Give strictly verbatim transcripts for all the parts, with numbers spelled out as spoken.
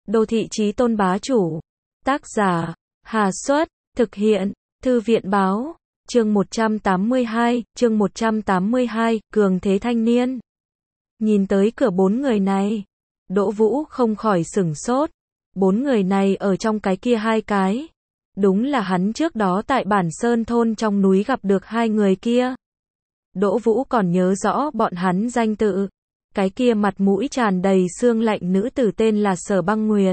Đô thị chí tôn bá chủ. Tác giả, Hà Xuất, thực hiện, Thư viện báo, chương một trăm tám mươi hai, chương một trăm tám mươi hai, cường thế thanh niên. Nhìn tới cửa bốn người này, Đỗ Vũ không khỏi sửng sốt. Bốn người này ở trong cái kia hai cái. Đúng là hắn trước đó tại bản Sơn thôn trong núi gặp được hai người kia. Đỗ Vũ còn nhớ rõ bọn hắn danh tự. Cái kia mặt mũi tràn đầy xương lạnh nữ tử tên là Sở Băng Nguyệt.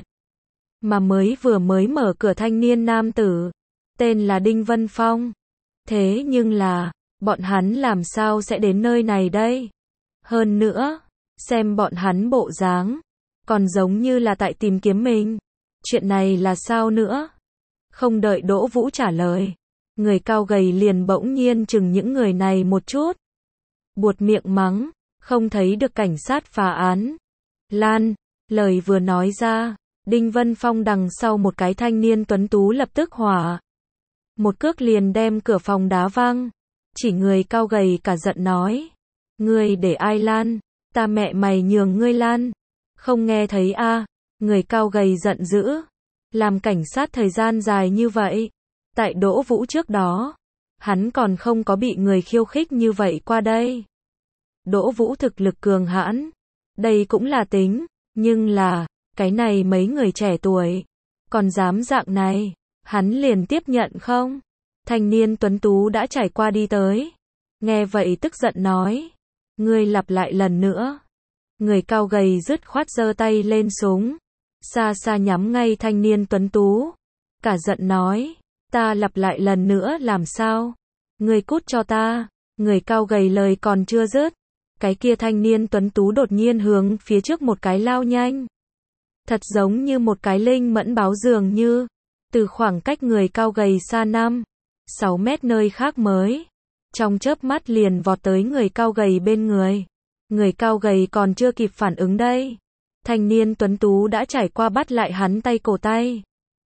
Mà mới vừa mới mở cửa thanh niên nam tử, tên là Đinh Vân Phong. Thế nhưng là, bọn hắn làm sao sẽ đến nơi này đây? Hơn nữa, xem bọn hắn bộ dáng, còn giống như là tại tìm kiếm mình. Chuyện này là sao nữa? Không đợi Đỗ Vũ trả lời, người cao gầy liền bỗng nhiên chừng những người này một chút. Buột miệng mắng, không thấy được cảnh sát phá án. Lan, lời vừa nói ra, Đinh Vân Phong đằng sau một cái thanh niên tuấn tú lập tức hỏa. Một cước liền đem cửa phòng đá văng. Chỉ người cao gầy cả giận nói. Ngươi để ai Lan? Ta mẹ mày nhường ngươi Lan. Không nghe thấy a? À? Người cao gầy giận dữ. Làm cảnh sát thời gian dài như vậy. Tại Đỗ Vũ trước đó, hắn còn không có bị người khiêu khích như vậy qua đây. Đỗ Vũ thực lực cường hãn. Đây cũng là tính. Nhưng là, cái này mấy người trẻ tuổi. Còn dám dạng này. Hắn liền tiếp nhận không? Thanh niên tuấn tú đã trải qua đi tới. Nghe vậy tức giận nói. Ngươi lặp lại lần nữa. Người cao gầy dứt khoát giơ tay lên súng. Xa xa nhắm ngay thanh niên tuấn tú. Cả giận nói. Ta lặp lại lần nữa làm sao? Ngươi cút cho ta. Người cao gầy lời còn chưa dứt. Cái kia thanh niên tuấn tú đột nhiên hướng phía trước một cái lao nhanh. Thật giống như một cái linh mẫn báo dường như. Từ khoảng cách người cao gầy xa năm, sáu mét nơi khác mới. Trong chớp mắt liền vọt tới người cao gầy bên người. Người cao gầy còn chưa kịp phản ứng đây. Thanh niên tuấn tú đã trải qua bắt lại hắn tay cổ tay.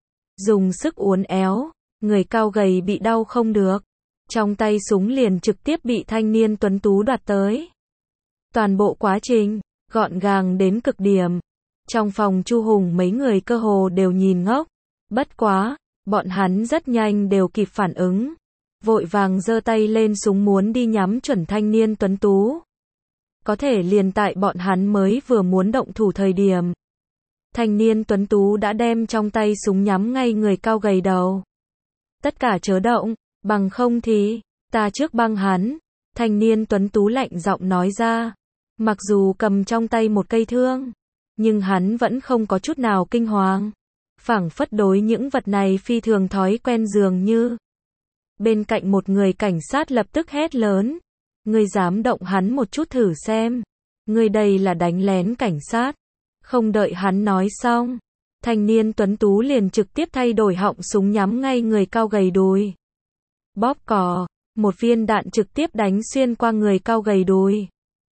Dùng sức uốn éo, người cao gầy bị đau không được. Trong tay súng liền trực tiếp bị thanh niên tuấn tú đoạt tới. Toàn bộ quá trình, gọn gàng đến cực điểm. Trong phòng Chu Hùng mấy người cơ hồ đều nhìn ngốc. Bất quá, bọn hắn rất nhanh đều kịp phản ứng. Vội vàng giơ tay lên súng muốn đi nhắm chuẩn thanh niên tuấn tú. Có thể liền tại bọn hắn mới vừa muốn động thủ thời điểm. Thanh niên tuấn tú đã đem trong tay súng nhắm ngay người cao gầy đầu. Tất cả chớ động, bằng không thì, ta trước băng hắn. Thanh niên tuấn tú lạnh giọng nói ra. Mặc dù cầm trong tay một cây thương, nhưng hắn vẫn không có chút nào kinh hoàng. Phảng phất đối những vật này phi thường thói quen dường như. Bên cạnh một người cảnh sát lập tức hét lớn. Ngươi dám động hắn một chút thử xem. Ngươi đây là đánh lén cảnh sát. Không đợi hắn nói xong. Thanh niên tuấn tú liền trực tiếp thay đổi họng súng nhắm ngay người cao gầy đùi. Bóp cò. Một viên đạn trực tiếp đánh xuyên qua người cao gầy đùi.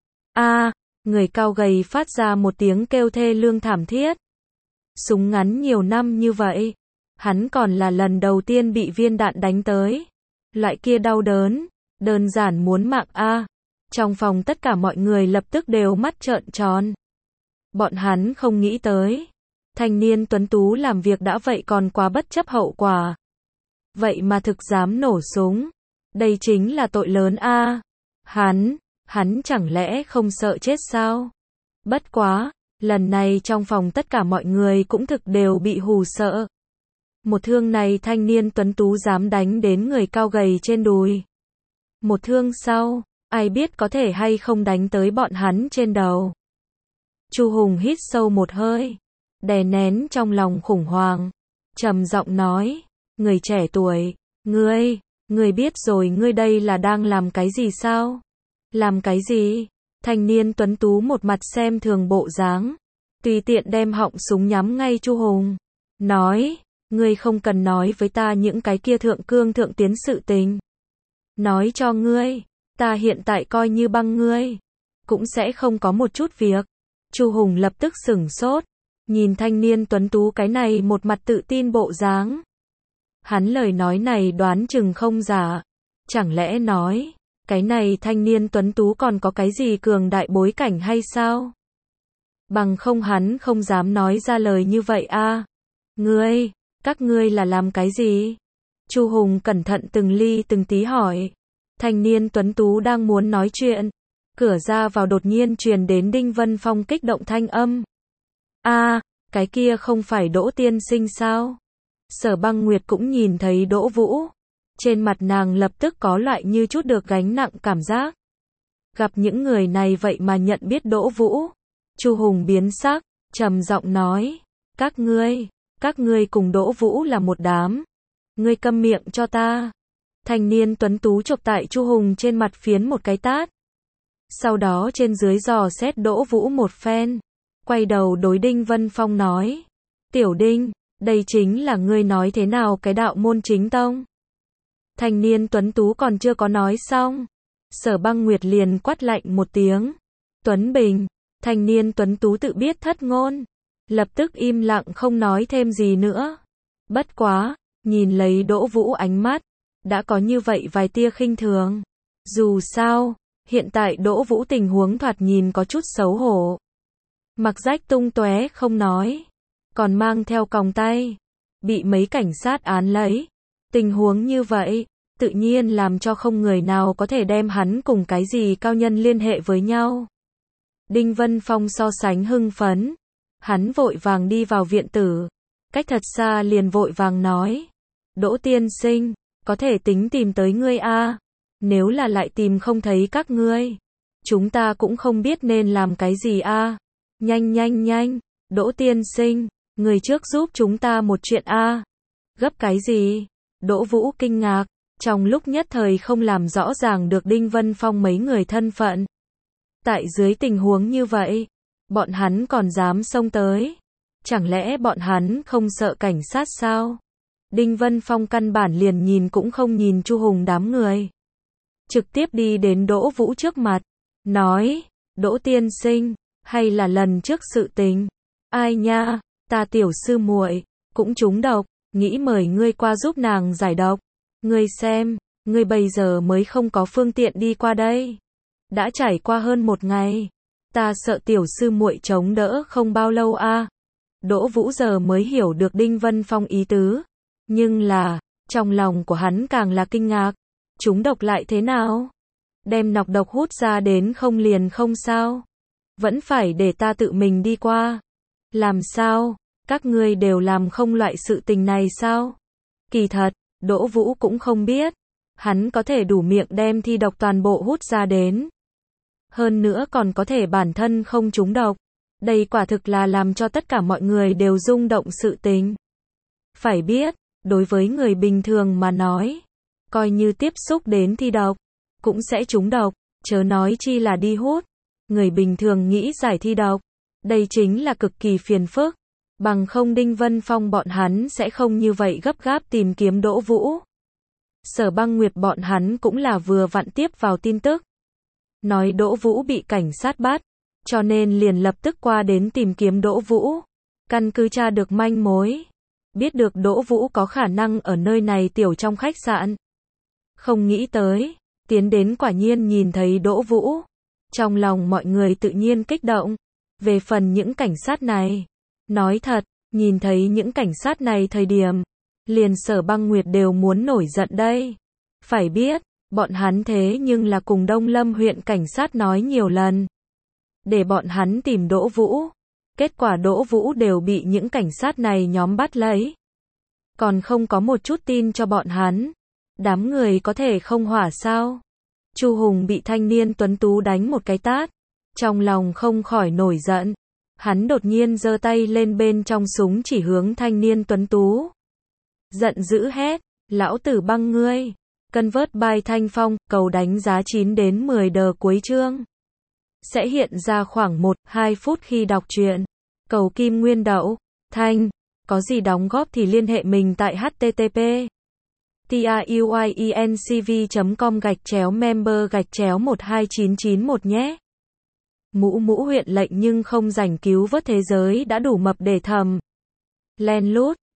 A, người cao gầy phát ra một tiếng kêu thê lương thảm thiết. Súng ngắn nhiều năm như vậy, hắn còn là lần đầu tiên bị viên đạn đánh tới. Loại kia đau đớn, đơn giản muốn mạng a. Trong phòng tất cả mọi người lập tức đều mắt trợn tròn. Bọn hắn không nghĩ tới, thanh niên tuấn tú làm việc đã vậy còn quá bất chấp hậu quả. Vậy mà thực dám nổ súng, đây chính là tội lớn a. Hắn, hắn chẳng lẽ không sợ chết sao? Bất quá, lần này trong phòng tất cả mọi người cũng thực đều bị hù sợ. Một thương này thanh niên tuấn tú dám đánh đến người cao gầy trên đùi. Một thương sau, ai biết có thể hay không đánh tới bọn hắn trên đầu. Chu Hùng hít sâu một hơi, đè nén trong lòng khủng hoảng, trầm giọng nói, người trẻ tuổi, ngươi, ngươi biết rồi ngươi đây là đang làm cái gì sao? Làm cái gì? Thanh niên tuấn tú một mặt xem thường bộ dáng, tùy tiện đem họng súng nhắm ngay Chu Hùng, nói, ngươi không cần nói với ta những cái kia thượng cương thượng tiến sự tình. Nói cho ngươi, ta hiện tại coi như băng ngươi, cũng sẽ không có một chút việc. Chu Hùng lập tức sửng sốt, nhìn thanh niên tuấn tú cái này một mặt tự tin bộ dáng. Hắn lời nói này đoán chừng không giả, chẳng lẽ nói, cái này thanh niên tuấn tú còn có cái gì cường đại bối cảnh hay sao? Bằng không hắn không dám nói ra lời như vậy a. Ngươi, các ngươi là làm cái gì? Chu Hùng cẩn thận từng ly từng tí hỏi. Thanh niên tuấn tú đang muốn nói chuyện. Cửa ra vào đột nhiên truyền đến Đinh Vân Phong kích động thanh âm. A, cái kia không phải Đỗ tiên sinh sao? Sở Băng Nguyệt cũng nhìn thấy Đỗ Vũ. Trên mặt nàng lập tức có loại như chút được gánh nặng cảm giác. Gặp những người này vậy mà nhận biết Đỗ Vũ. Chu Hùng biến sắc, trầm giọng nói. Các ngươi, các ngươi cùng Đỗ Vũ là một đám. Ngươi câm miệng cho ta. Thanh niên tuấn tú chộp tại Chu Hùng trên mặt phiến một cái tát. Sau đó trên dưới dò xét Đỗ Vũ một phen. Quay đầu đối Đinh Vân Phong nói. Tiểu Đinh, đây chính là ngươi nói thế nào cái đạo môn chính tông. Thanh niên tuấn tú còn chưa có nói xong. Sở Băng Nguyệt liền quát lạnh một tiếng. Tuấn Bình, thanh niên tuấn tú tự biết thất ngôn. Lập tức im lặng không nói thêm gì nữa. Bất quá, nhìn lấy Đỗ Vũ ánh mắt. Đã có như vậy vài tia khinh thường. Dù sao, hiện tại Đỗ Vũ tình huống thoạt nhìn có chút xấu hổ. Mặc rách tung tóe không nói. Còn mang theo còng tay. Bị mấy cảnh sát án lấy. Tình huống như vậy, tự nhiên làm cho không người nào có thể đem hắn cùng cái gì cao nhân liên hệ với nhau. Đinh Vân Phong so sánh hưng phấn. Hắn vội vàng đi vào viện tử. Cách thật xa liền vội vàng nói. Đỗ tiên sinh, có thể tính tìm tới ngươi a. Nếu là lại tìm không thấy các ngươi, chúng ta cũng không biết nên làm cái gì a. Nhanh nhanh nhanh, Đỗ tiên sinh, người trước giúp chúng ta một chuyện a. Gấp cái gì? Đỗ Vũ kinh ngạc, trong lúc nhất thời không làm rõ ràng được Đinh Vân Phong mấy người thân phận. Tại dưới tình huống như vậy, bọn hắn còn dám xông tới. Chẳng lẽ bọn hắn không sợ cảnh sát sao? Đinh Vân Phong căn bản liền nhìn cũng không nhìn Chu Hùng đám người. Trực tiếp đi đến Đỗ Vũ trước mặt. Nói, Đỗ tiên sinh, hay là lần trước sự tình. Ai nha, ta tiểu sư muội cũng trúng độc, nghĩ mời ngươi qua giúp nàng giải độc. Ngươi xem, ngươi bây giờ mới không có phương tiện đi qua đây. Đã trải qua hơn một ngày. Ta sợ tiểu sư muội chống đỡ không bao lâu a. Đỗ Vũ giờ mới hiểu được Đinh Vân Phong ý tứ. Nhưng là, trong lòng của hắn càng là kinh ngạc. Trúng độc lại thế nào? Đem nọc độc hút ra đến không liền không sao? Vẫn phải để ta tự mình đi qua. Làm sao? Các ngươi đều làm không loại sự tình này sao? Kỳ thật, Đỗ Vũ cũng không biết. Hắn có thể đủ miệng đem thi độc toàn bộ hút ra đến. Hơn nữa còn có thể bản thân không trúng độc. Đây quả thực là làm cho tất cả mọi người đều rung động sự tình. Phải biết, đối với người bình thường mà nói, coi như tiếp xúc đến thi độc, cũng sẽ trúng độc, chớ nói chi là đi hút. Người bình thường nghĩ giải thi độc, đây chính là cực kỳ phiền phức. Bằng không Đinh Vân Phong bọn hắn sẽ không như vậy gấp gáp tìm kiếm Đỗ Vũ. Sở Băng Nguyệt bọn hắn cũng là vừa vặn tiếp vào tin tức. Nói Đỗ Vũ bị cảnh sát bắt, cho nên liền lập tức qua đến tìm kiếm Đỗ Vũ. Căn cứ tra được manh mối. Biết được Đỗ Vũ có khả năng ở nơi này tiểu trong khách sạn. Không nghĩ tới, tiến đến quả nhiên nhìn thấy Đỗ Vũ. Trong lòng mọi người tự nhiên kích động. Về phần những cảnh sát này, nói thật, nhìn thấy những cảnh sát này thời điểm, liền Sở Băng Nguyệt đều muốn nổi giận đây. Phải biết, bọn hắn thế nhưng là cùng Đông Lâm huyện cảnh sát nói nhiều lần. Để bọn hắn tìm Đỗ Vũ. Kết quả Đỗ Vũ đều bị những cảnh sát này nhóm bắt lấy. Còn không có một chút tin cho bọn hắn. Đám người có thể không hỏa sao? Chu Hùng bị thanh niên tuấn tú đánh một cái tát. Trong lòng không khỏi nổi giận. Hắn đột nhiên giơ tay lên bên trong súng chỉ hướng thanh niên tuấn tú. Giận dữ hét, lão tử băng ngươi. Convert by Thanh Phong, cầu đánh giá chín đến mười đờ cuối chương. Sẽ hiện ra khoảng một đến hai phút khi đọc truyện. Cầu kim nguyên đậu, Thanh, có gì đóng góp thì liên hệ mình tại http truyencv chấm com gạch chéo member gạch chéo một hai chín chín một nhé. Mũ mũ huyện lệnh nhưng không rảnh cứu vớt thế giới đã đủ mập để thầm. Len lút.